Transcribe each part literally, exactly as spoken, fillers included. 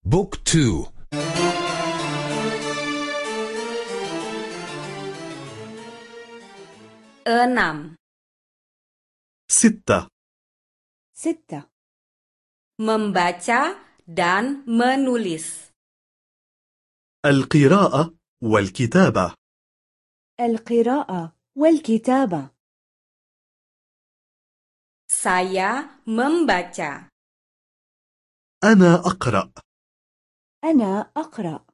بوك تو. enam. ستة. ستة. Membaca dan menulis. القراءة والكتابة. القراءة والكتابة. Saya membaca. أنا أقرأ. أنا أقرأ.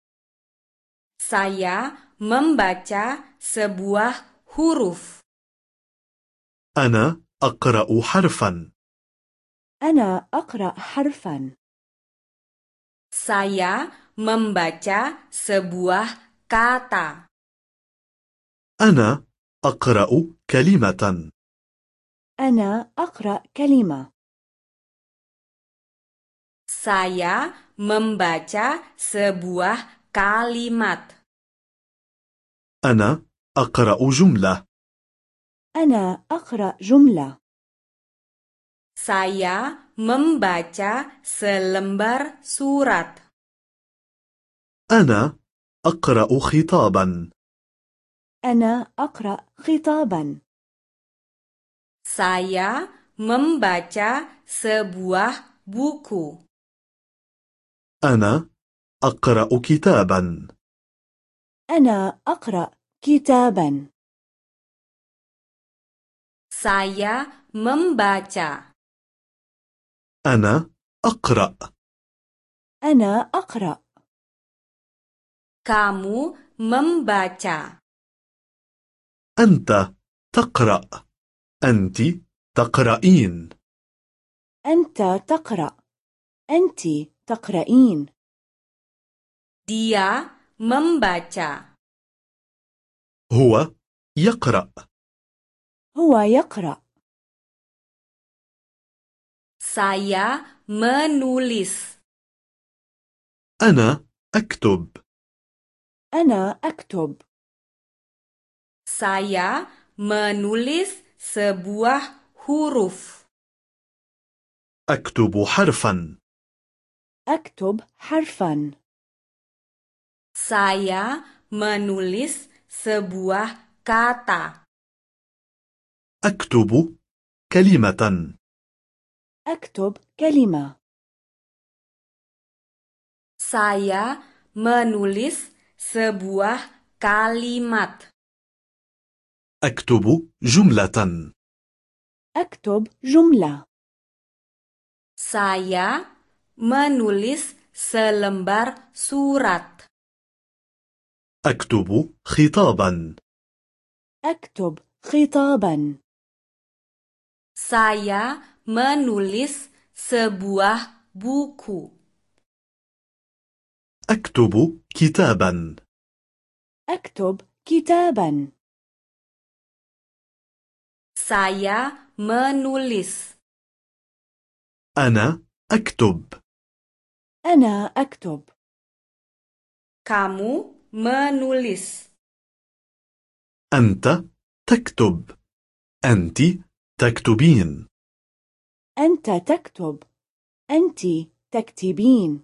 Saya membaca sebuah huruf. أنا أقرأ حرفا. أنا أقرأ حرفا. Saya membaca sebuah kata. أنا أقرأ كلمة. أنا أقرأ كلمة. Saya membaca sebuah kalimat. أنا أقرأ جملة. أنا أقرأ جملة. Saya membaca selembar surat. أنا أقرأ خطابا. أنا أقرأ خطابا. Saya membaca sebuah buku. أنا أقرأ كتابا. أنا أقرأ كتابا. Saya membaca. أنا أقرأ. أنا أقرأ. Kamu membaca. أنت تقرأ. أنت تقرأين. أنت تقرأ. أنت تقرأين. Dia membaca. هو يقرأ. هو يقرأ. Saya menulis. أنا أكتب. أنا أكتب. Saya menulis sebuah huruf. أكتب حرفا. أكتب حرفا. Saya menulis sebuah kata. أكتب كلمة. أكتب كلمة. Saya menulis sebuah kalimat. أكتب جملة. أكتب جملة. Saya menulis selembar surat. أكتب خطابا. أكتب خطابا. Saya menulis sebuah buku. أكتب كتابا. أكتب كتابا. Saya menulis. أنا أكتب. أنا أكتب. Kamu menulis. أنت تكتب. أنت تكتبين. أنت تكتب. أنت تكتبين.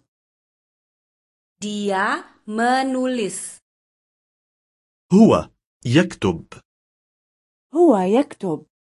Dia menulis. هو يكتب. هو يكتب.